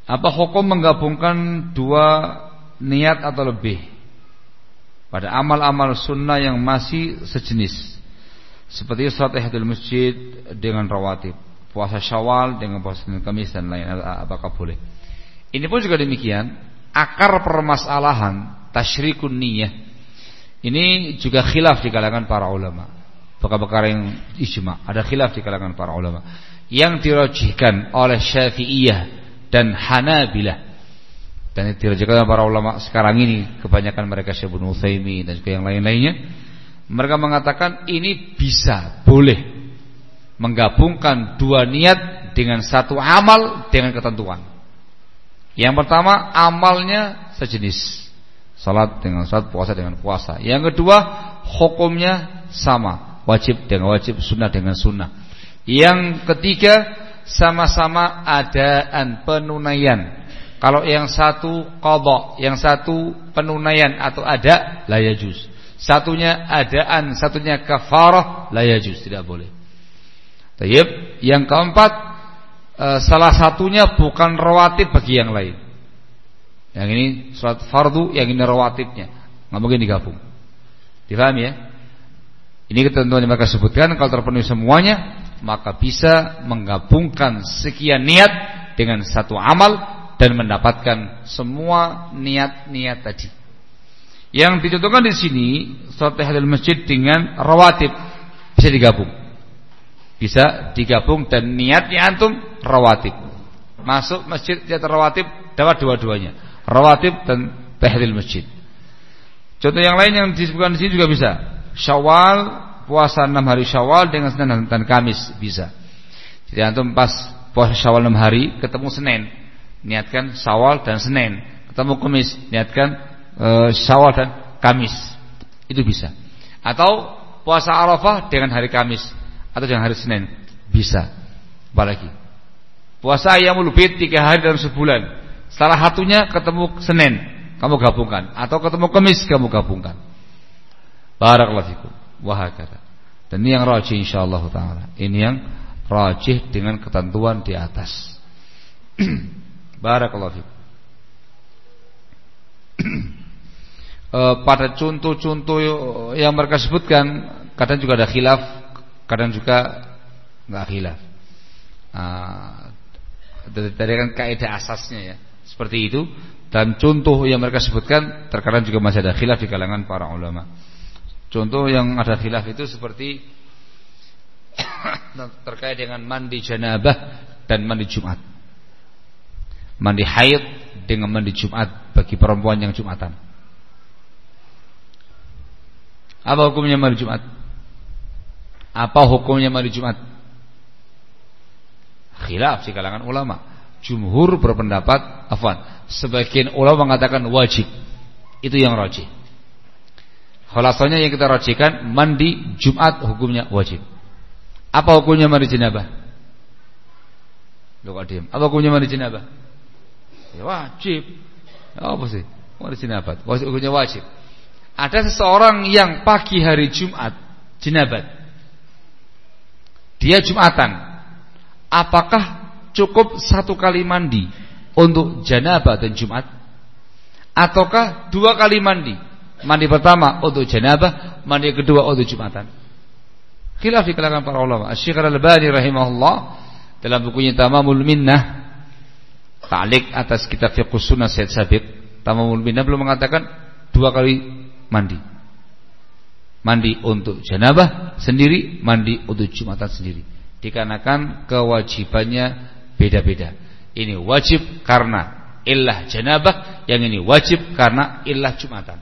Apa hukum menggabungkan dua niat atau lebih pada amal-amal sunnah yang masih sejenis, seperti salat tahiyatul masjid dengan rawatib, puasa Syawal dengan puasa Senin Kamis dan lain, apakah boleh? Ini pun juga demikian. Akar permasalahan tasyrikun niyyah ini juga khilaf di kalangan para ulama. Perkara yang ijma, ada khilaf di kalangan para ulama. Yang dirajihkan oleh Syafi'iyah dan Hanabilah, dan dirajihkan oleh para ulama sekarang ini, kebanyakan mereka Syekh Ibnu Utsaimin dan juga yang lain-lainnya, mereka mengatakan ini bisa, boleh menggabungkan dua niat dengan satu amal dengan ketentuan. Yang pertama, amalnya sejenis, salat dengan salat, puasa dengan puasa. Yang kedua, hukumnya sama, wajib dengan wajib, sunnah dengan sunnah. Yang ketiga, sama-sama adaan penunaian. Kalau yang satu qadha, yang satu penunaian atau ada, la yajuz. Satunya adaan, satunya kafarah, la yajuz, tidak boleh. Tayyib. Yang keempat, salah satunya bukan rawatib bagi yang lain. Yang ini salat fardu, yang ini rawatibnya, nggak mungkin digabung. Difahami ya? Ini ketentuan yang mereka sebutkan. Kalau terpenuhi semuanya, maka bisa menggabungkan sekian niat dengan satu amal dan mendapatkan semua niat-niat tadi. Yang dicontohkan di sini, salat tahiyatul masjid dengan rawatib bisa digabung. Bisa digabung dan niatnya antum rawatib. Masuk masjid niat rawatib, dapat dua-duanya, rawatib dan tahiyatul masjid. Contoh yang lain yang disebutkan di sini juga bisa. Syawal, puasa 6 hari Syawal dengan Senin dan Kamis bisa. Jadi antum pas puasa Syawal 6 hari ketemu Senin, niatkan Syawal dan Senin. Ketemu Kamis, niatkan Syawal dan Kamis. Itu bisa. Atau puasa Arafah dengan hari Kamis atau dengan hari Senin, bisa. Apalagi puasa Ayyamul Bid 3 hari dalam sebulan, salah satunya ketemu Senin, kamu gabungkan, atau ketemu Kamis, kamu gabungkan. Barakallahu fikum. Wa hakadha. Dan ini yang rajih insyaallah taala. Ini yang rajih dengan ketentuan di atas. Barakallahu fikum. Pada contoh-contoh yang mereka sebutkan, kadang juga ada khilaf, kadang juga enggak khilaf. Dari kan kaidah asasnya ya, seperti itu. Dan contoh yang mereka sebutkan terkadang juga masih ada khilaf di kalangan para ulama. Contoh yang ada khilaf itu seperti terkait dengan mandi janabah dan mandi Jumat. Mandi haid dengan mandi Jumat bagi perempuan yang Jumatan. Apa hukumnya mandi Jumat? Apa hukumnya mandi Jumat? Khilaf di kalangan ulama. Jumhur berpendapat, sebagian ulama mengatakan wajib. Itu yang rajih. Khulasanya yang kita rajihkan, mandi Jumat hukumnya wajib. Apa hukumnya mandi janabah? Loh, diam. Apa hukumnya mandi janabah? Ya wajib. Apa sih? Mandi janabah. Hukumnya wajib. Ada seseorang yang pagi hari Jumat janabat. Dia Jumatan. Apakah cukup satu kali mandi untuk janabah dan Jumat? Ataukah dua kali mandi? Mandi pertama untuk janabah, mandi kedua untuk Jumatan. Khilaf di kalangan para ulama. Asy-Syaikh Al-Albani rahimahullah dalam bukunya Tamamul Minnah, ta'liq atas kitab Fiqh Sunnah Syekh Sabiq, Tamamul Minnah belum mengatakan dua kali mandi. Mandi untuk janabah sendiri, mandi untuk Jumatan sendiri. Dikarenakan kewajibannya beda-beda. Ini wajib karena illah janabah, yang ini wajib karena illah Jumatan.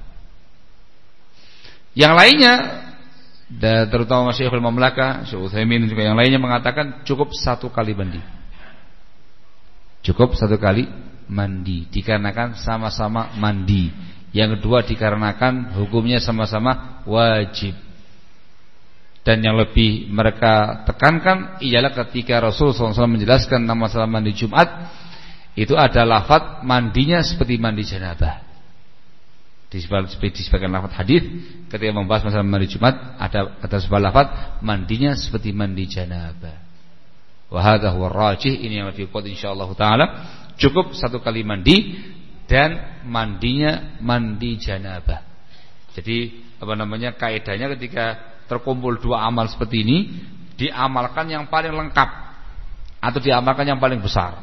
Yang lainnya, terutama Syekhul Mamlakah, Syekh Utsaimin juga yang lainnya mengatakan cukup satu kali mandi. Cukup satu kali mandi dikarenakan sama-sama mandi. Yang kedua dikarenakan hukumnya sama-sama wajib. Dan yang lebih mereka tekankan ialah ketika Rasulullah SAW menjelaskan nama masalah mandi Jumat, itu ada lafaz mandinya seperti mandi janabah. Di sebagian lafaz hadis ketika membahas masalah mandi Jumat, ada sebuah lafaz mandinya seperti mandi janabah. Wa hadza huwa rajih, ini yang lebih kuat insyaallah taala. cukup 1 kali mandi dan mandinya mandi janabah. Jadi kaidahnya ketika terkumpul 2 amal seperti ini, diamalkan yang paling lengkap atau diamalkan yang paling besar.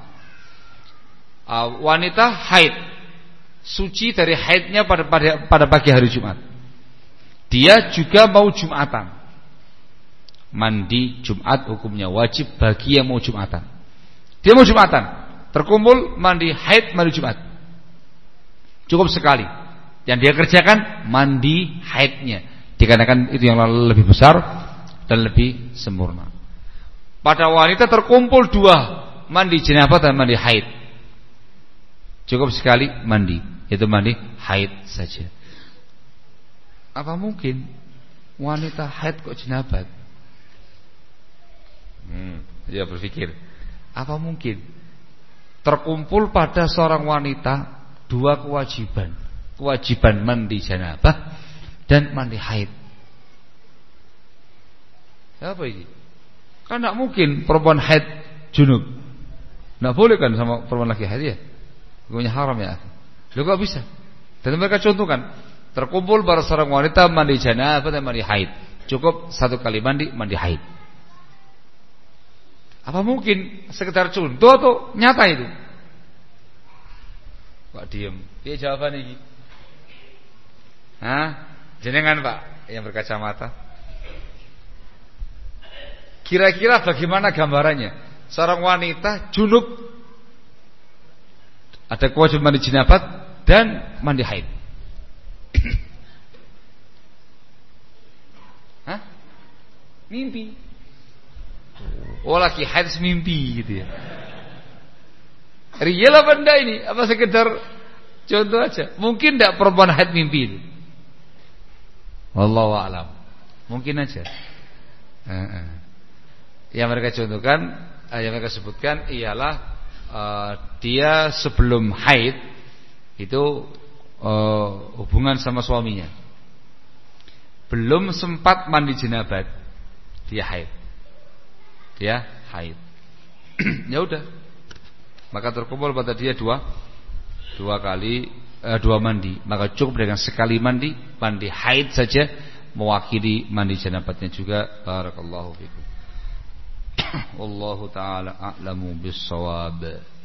Wanita haid, suci dari haidnya pada pagi hari Jumat. Dia juga mau Jumatan. Mandi Jumat hukumnya wajib bagi yang mau Jumatan. Dia mau Jumatan, terkumpul mandi haid, mandi Jumat. Cukup sekali. Yang dia kerjakan mandi haidnya, dikarenakan itu yang lebih besar dan lebih sempurna. Pada wanita terkumpul 2, mandi janabah dan mandi haid. Cukup sekali mandi, yaitu mandi haid saja. Apa mungkin wanita haid kok janabah? Ya berpikir, apa mungkin terkumpul pada seorang wanita 2 kewajiban mandi janabah dan mandi haid. Apa ini? Kan tidak mungkin perempuan haid junub. Tidak boleh kan sama perempuan laki haid ya? Hukumnya haram ya. Loh kok bisa? Dan mereka contohkan, terkumpul pada seorang wanita mandi janabah dan mandi haid. Cukup 1 kali mandi haid. Apa mungkin sekedar contoh atau nyata itu? Pak diem. Dia jawaban ini. Jenengan Pak yang berkacamata. Kira-kira bagaimana gambarannya? Seorang wanita junub, ada kewajiban mandi janabah dan mandi haid. Mimpi. Laki haid mimpi gitu ya. Real apa enggak ini? Apa sekedar contoh aja? Mungkin enggak perempuan haid mimpi itu? Wallahu a'lam. Mungkin aja. Yang mereka contohkan, yang mereka sebutkan ialah dia sebelum haid itu hubungan sama suaminya, belum sempat mandi janabah, dia haid. Ya udah, maka terkumpul pada dia dua mandi, maka cukup dengan sekali mandi haid saja mewakili mandi janabahnya juga. Barakallahu fikum. Wallahu taala a'lamu bis-shawab.